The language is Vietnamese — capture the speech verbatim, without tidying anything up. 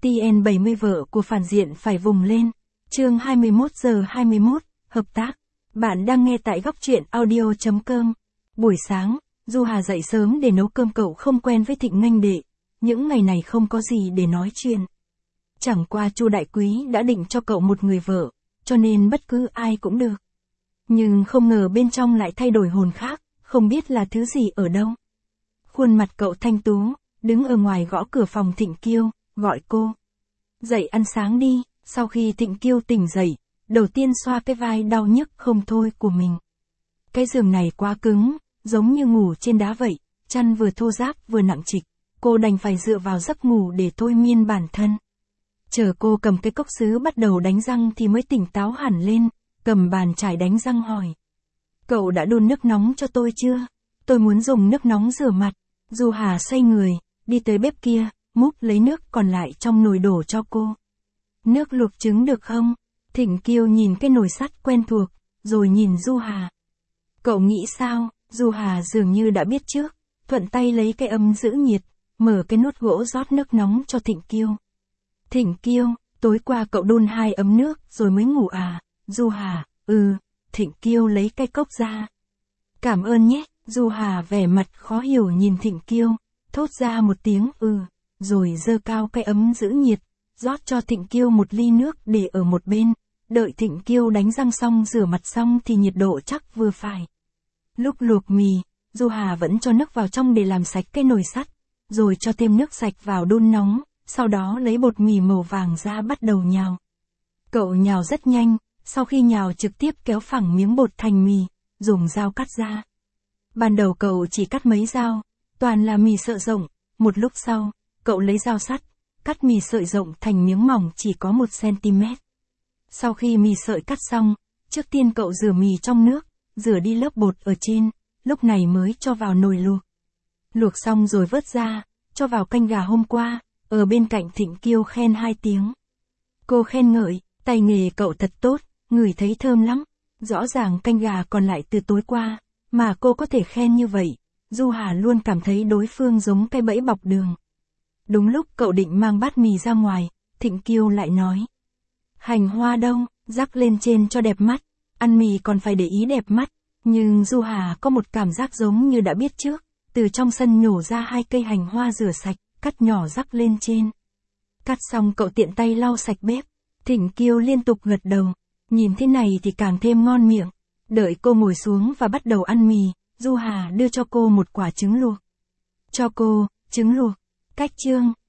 tê en bảy mươi vợ của phản diện phải vùng lên. Chương hai mươi mốt giờ hai mươi mốt, hợp tác. Bạn đang nghe tại góc truyện audio chấm com. Buổi sáng, Du Hà dậy sớm để nấu cơm. Cậu không quen với Thịnh Nghênh Đệ. Những ngày này không có gì để nói chuyện. Chẳng qua Chu Đại Quý đã định cho cậu một người vợ, cho nên bất cứ ai cũng được. Nhưng không ngờ bên trong lại thay đổi hồn khác, không biết là thứ gì ở đâu. Khuôn mặt cậu thanh tú, đứng ở ngoài gõ cửa phòng Thịnh Kiêu, gọi cô. Dậy ăn sáng đi. Sau khi Thịnh Kiêu tỉnh dậy, đầu tiên xoa cái vai đau nhức không thôi của mình. Cái giường này quá cứng, giống như ngủ trên đá vậy, chăn vừa thô ráp vừa nặng trịch, cô đành phải dựa vào giấc ngủ để thôi miên bản thân. Chờ cô cầm cái cốc sứ bắt đầu đánh răng thì mới tỉnh táo hẳn lên, cầm bàn chải đánh răng hỏi. Cậu đã đun nước nóng cho tôi chưa? Tôi muốn dùng nước nóng rửa mặt. Du Hà xoay người, đi tới bếp kia, múc lấy nước còn lại trong nồi đổ cho cô. Nước luộc trứng được không? Thịnh Kiêu nhìn cái nồi sắt quen thuộc, rồi nhìn Du Hà. Cậu nghĩ sao? Du Hà dường như đã biết trước, thuận tay lấy cái ấm giữ nhiệt, mở cái nút gỗ rót nước nóng cho Thịnh Kiêu. Thịnh Kiêu, tối qua cậu đun hai ấm nước rồi mới ngủ à? Du Hà, ừ. Thịnh Kiêu lấy cái cốc ra. Cảm ơn nhé. Du Hà vẻ mặt khó hiểu nhìn Thịnh Kiêu, thốt ra một tiếng ừ, rồi giơ cao cái ấm giữ nhiệt, rót cho Thịnh Kiêu một ly nước để ở một bên, đợi Thịnh Kiêu đánh răng xong rửa mặt xong thì nhiệt độ chắc vừa phải. Lúc luộc mì, Du Hà vẫn cho nước vào trong để làm sạch cái nồi sắt, rồi cho thêm nước sạch vào đun nóng, sau đó lấy bột mì màu vàng ra bắt đầu nhào. Cậu nhào rất nhanh, sau khi nhào trực tiếp kéo phẳng miếng bột thành mì, dùng dao cắt ra. Ban đầu cậu chỉ cắt mấy dao, toàn là mì sợi rộng, một lúc sau, cậu lấy dao sắt, cắt mì sợi rộng thành miếng mỏng chỉ có một xăng-ti-mét. Sau khi mì sợi cắt xong, trước tiên cậu rửa mì trong nước, rửa đi lớp bột ở trên, lúc này mới cho vào nồi luộc. Luộc xong rồi vớt ra, cho vào canh gà hôm qua, ở bên cạnh Thịnh Kiêu khen hai tiếng. Cô khen ngợi, tay nghề cậu thật tốt, ngửi thấy thơm lắm, rõ ràng canh gà còn lại từ tối qua, mà cô có thể khen như vậy. Du Hà luôn cảm thấy đối phương giống cái bẫy bọc đường. Đúng lúc cậu định mang bát mì ra ngoài, Thịnh Kiêu lại nói. Hành hoa đâu, rắc lên trên cho đẹp mắt, ăn mì còn phải để ý đẹp mắt. Nhưng Du Hà có một cảm giác giống như đã biết trước, từ trong sân nhổ ra hai cây hành hoa rửa sạch, cắt nhỏ rắc lên trên. Cắt xong cậu tiện tay lau sạch bếp, Thịnh Kiêu liên tục gật đầu, nhìn thế này thì càng thêm ngon miệng. Đợi cô ngồi xuống và bắt đầu ăn mì, Du Hà đưa cho cô một quả trứng luộc. Cho cô, trứng luộc. Cách chương,